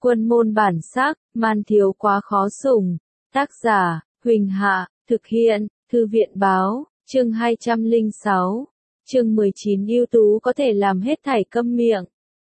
Quân môn bản sắc, man thiếu quá khó sủng. Tác giả, Huỳnh Hạ, thực hiện, Thư viện báo, chương 206. Chương 19 ưu tú có thể làm hết thảy câm miệng.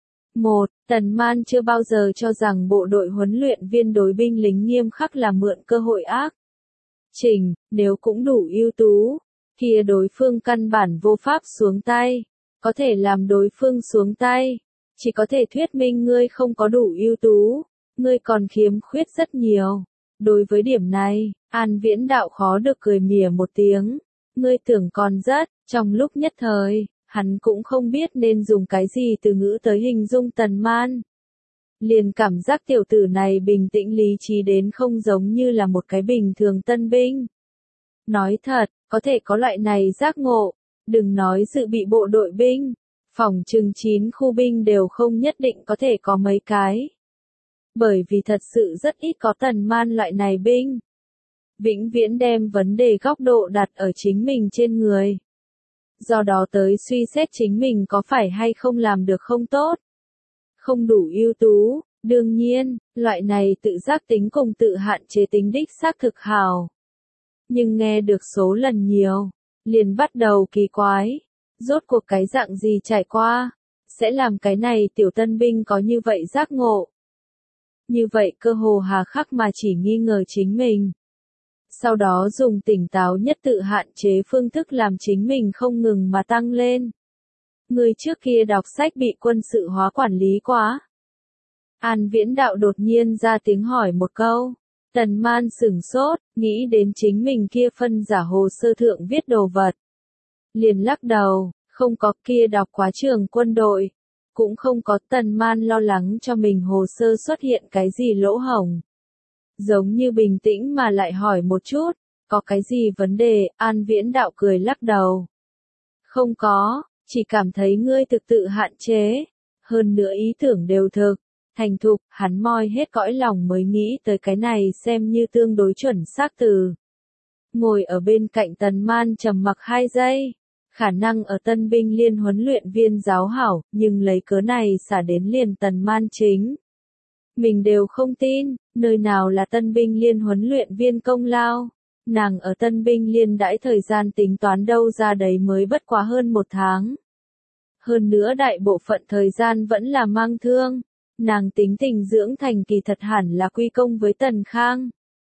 1. Tần Man chưa bao giờ cho rằng bộ đội huấn luyện viên đối binh lính nghiêm khắc là mượn cơ hội ác. Trình, nếu cũng đủ ưu tú, kia đối phương căn bản vô pháp xuống tay. Có thể làm đối phương xuống tay, chỉ có thể thuyết minh ngươi không có đủ ưu tú, ngươi còn khiếm khuyết rất nhiều. Đối với điểm này, An Viễn Đạo khó được cười mỉa một tiếng. Ngươi tưởng còn rất, trong lúc nhất thời, hắn cũng không biết nên dùng cái gì từ ngữ tới hình dung Tần Man. Liền cảm giác tiểu tử này bình tĩnh lý trí đến không giống như là một cái bình thường tân binh. Nói thật, có thể có loại này giác ngộ, đừng nói dự bị bộ đội binh, phỏng chừng 9 khu binh đều không nhất định có thể có mấy cái. Bởi vì thật sự rất ít có Tần Man loại này binh. Vĩnh viễn đem vấn đề góc độ đặt ở chính mình trên người. Do đó tới suy xét chính mình có phải hay không làm được không tốt. Không đủ ưu tú, đương nhiên, loại này tự giác tính cùng tự hạn chế tính đích xác thực hào. Nhưng nghe được số lần nhiều, liền bắt đầu kỳ quái. Rốt cuộc cái dạng gì trải qua, sẽ làm cái này tiểu tân binh có như vậy giác ngộ. Như vậy cơ hồ hà khắc mà chỉ nghi ngờ chính mình. Sau đó dùng tỉnh táo nhất tự hạn chế phương thức làm chính mình không ngừng mà tăng lên. Người trước kia đọc sách bị quân sự hóa quản lý quá. An Viễn Đạo đột nhiên ra tiếng hỏi một câu. Tần Man sửng sốt, nghĩ đến chính mình kia phân giả hồ sơ thượng viết đồ vật. Liền lắc đầu, không có, kia đọc quá trường quân đội. Cũng không có. Tần Man lo lắng cho mình hồ sơ xuất hiện cái gì lỗ hổng. Giống như bình tĩnh mà lại hỏi một chút, có cái gì vấn đề. An Viễn Đạo cười lắc đầu. Không có, chỉ cảm thấy ngươi thực tự hạn chế. Hơn nữa ý tưởng đều thực, thành thục. Hắn moi hết cõi lòng mới nghĩ tới cái này xem như tương đối chuẩn xác từ. Ngồi ở bên cạnh Tần Man trầm mặc 2 giây. Khả năng ở tân binh liên huấn luyện viên giáo hảo, nhưng lấy cớ này xả đến liền Tần Man chính. Mình đều không tin, nơi nào là tân binh liên huấn luyện viên công lao. Nàng ở tân binh liên đãi thời gian tính toán đâu ra đấy mới bất quá hơn 1 tháng. Hơn nữa đại bộ phận thời gian vẫn là mang thương. Nàng tính tình dưỡng thành kỳ thật hẳn là quy công với Tần Khang.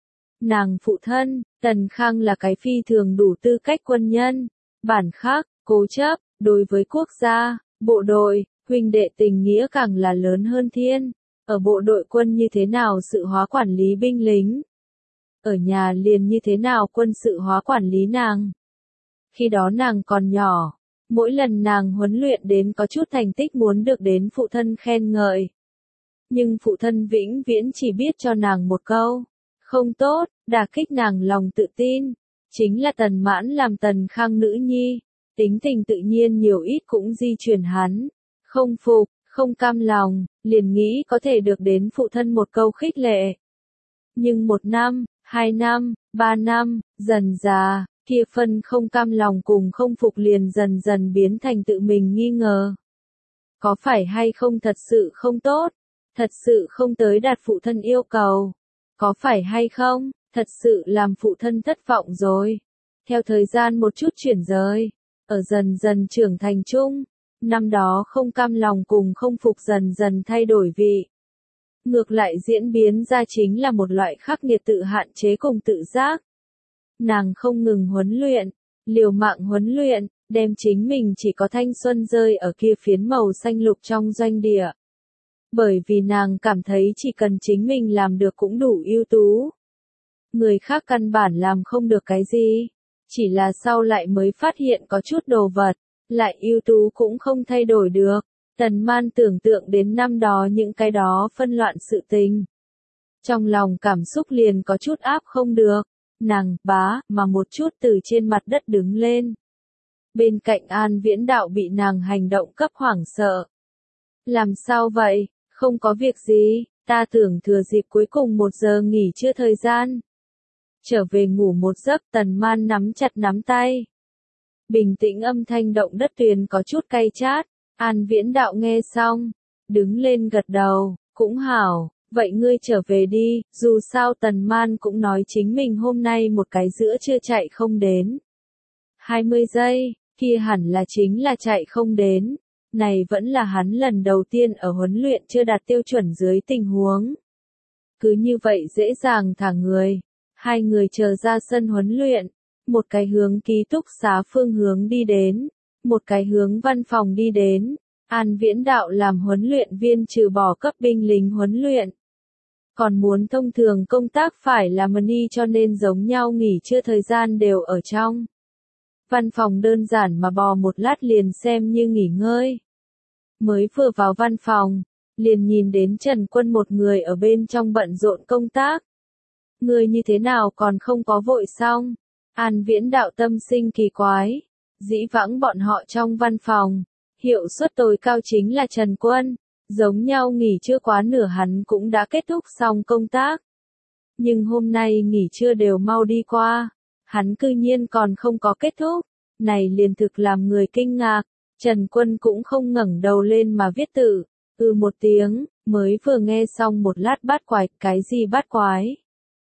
Nàng phụ thân, Tần Khang là cái phi thường đủ tư cách quân nhân. Bản khác, cố chấp, đối với quốc gia, bộ đội, huynh đệ tình nghĩa càng là lớn hơn thiên. Ở bộ đội quân như thế nào sự hóa quản lý binh lính. Ở nhà liền như thế nào quân sự hóa quản lý nàng. Khi đó nàng còn nhỏ, mỗi lần nàng huấn luyện đến có chút thành tích muốn được đến phụ thân khen ngợi. Nhưng phụ thân vĩnh viễn chỉ biết cho nàng một câu, không tốt, đả kích nàng lòng tự tin. Chính là Tần Mãn làm Tần Khang nữ nhi, tính tình tự nhiên nhiều ít cũng di truyền hắn. Không phục, không cam lòng, liền nghĩ có thể được đến phụ thân một câu khích lệ. Nhưng 1 năm, 2 năm, 3 năm, dần dà, kia phân không cam lòng cùng không phục liền dần dần biến thành tự mình nghi ngờ. Có phải hay không thật sự không tốt? Thật sự không tới đạt phụ thân yêu cầu? Có phải hay không, thật sự làm phụ thân thất vọng rồi? Theo thời gian một chút chuyển rời, ở dần dần trưởng thành chung, năm đó không cam lòng cùng không phục dần dần thay đổi vị. Ngược lại diễn biến ra chính là một loại khắc nghiệt tự hạn chế cùng tự giác. Nàng không ngừng huấn luyện, liều mạng huấn luyện, đem chính mình chỉ có thanh xuân rơi ở kia phiến màu xanh lục trong doanh địa. Bởi vì nàng cảm thấy chỉ cần chính mình làm được cũng đủ ưu tú. Người khác căn bản làm không được cái gì. Chỉ là sau lại mới phát hiện có chút đồ vật, lại ưu tú cũng không thay đổi được. Tần Man tưởng tượng đến năm đó những cái đó phân loạn sự tình. Trong lòng cảm xúc liền có chút áp không được. Nàng, bá, mà một chút từ trên mặt đất đứng lên. Bên cạnh An Viễn Đạo bị nàng hành động cấp hoảng sợ. Làm sao vậy? Không có việc gì, ta tưởng thừa dịp cuối cùng 1 giờ nghỉ trưa thời gian. Trở về ngủ một giấc. Tần Man nắm chặt nắm tay. Bình tĩnh âm thanh động đất tuyền có chút cay chát. An Viễn Đạo nghe xong, đứng lên gật đầu, cũng hảo, Vậy ngươi trở về đi, dù sao Tần Man cũng nói chính mình hôm nay một cái giữa trưa chạy không đến. 20 giây, kia hẳn là chính là chạy không đến. Này vẫn là hắn lần đầu tiên ở huấn luyện chưa đạt tiêu chuẩn dưới tình huống. Cứ như vậy dễ dàng thả người. Hai người chờ ra sân huấn luyện. Một cái hướng ký túc xá phương hướng đi đến. Một cái hướng văn phòng đi đến. An Viễn Đạo làm huấn luyện viên trừ bỏ cấp binh lính huấn luyện. Còn muốn thông thường công tác phải là money cho nên giống nhau nghỉ trưa thời gian đều ở trong. Văn phòng đơn giản mà bò một lát liền xem như nghỉ ngơi. Mới vừa vào văn phòng, liền nhìn đến Trần Quân một người ở bên trong bận rộn công tác. Người như thế nào còn không có vội xong? An Viễn Đạo tâm sinh kỳ quái. Dĩ vãng bọn họ trong văn phòng, hiệu suất tối cao chính là Trần Quân. Giống nhau nghỉ trưa quá nửa hắn cũng đã kết thúc xong công tác. Nhưng hôm nay nghỉ trưa đều mau đi qua. Hắn cư nhiên còn không có kết thúc. Này liền thực làm người kinh ngạc. Trần Quân cũng không ngẩng đầu lên mà viết tự. Một tiếng, mới vừa nghe xong một lát bát quái, cái gì bát quái?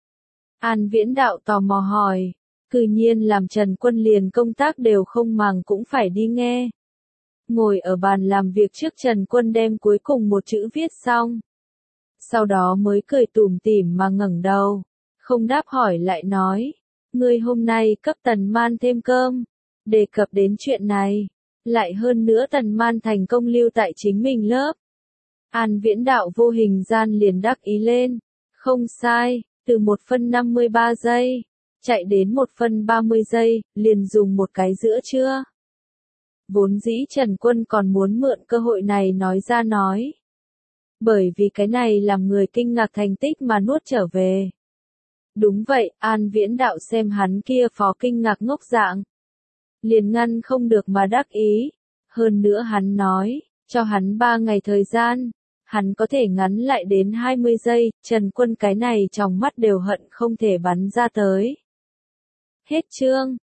An Viễn Đạo tò mò hỏi. Cư nhiên làm Trần Quân liền công tác đều không màng cũng phải đi nghe. Ngồi ở bàn làm việc trước Trần Quân đem cuối cùng một chữ viết xong. Sau đó mới cười tủm tỉm mà ngẩng đầu. Không đáp hỏi lại nói. Ngươi hôm nay cấp Tần Man thêm cơm. Đề cập đến chuyện này. Lại hơn nữa Tần Man thành công lưu tại chính mình lớp. An Viễn Đạo vô hình gian liền đắc ý lên. Không sai, từ 1/53 giây. Chạy đến 1/30 giây, liền dùng một cái giữa trưa. Vốn dĩ Trần Quân còn muốn mượn cơ hội này nói ra nói. Bởi vì cái này làm người kinh ngạc thành tích mà nuốt trở về. Đúng vậy, An Viễn Đạo xem hắn kia phó kinh ngạc ngốc dạng. Liền ngăn không được mà đắc ý. Hơn nữa hắn nói, cho hắn 3 ngày thời gian, hắn có thể ngắn lại đến 20 giây, Trần Quân cái này trong mắt đều hận không thể bắn ra tới. Hết chương.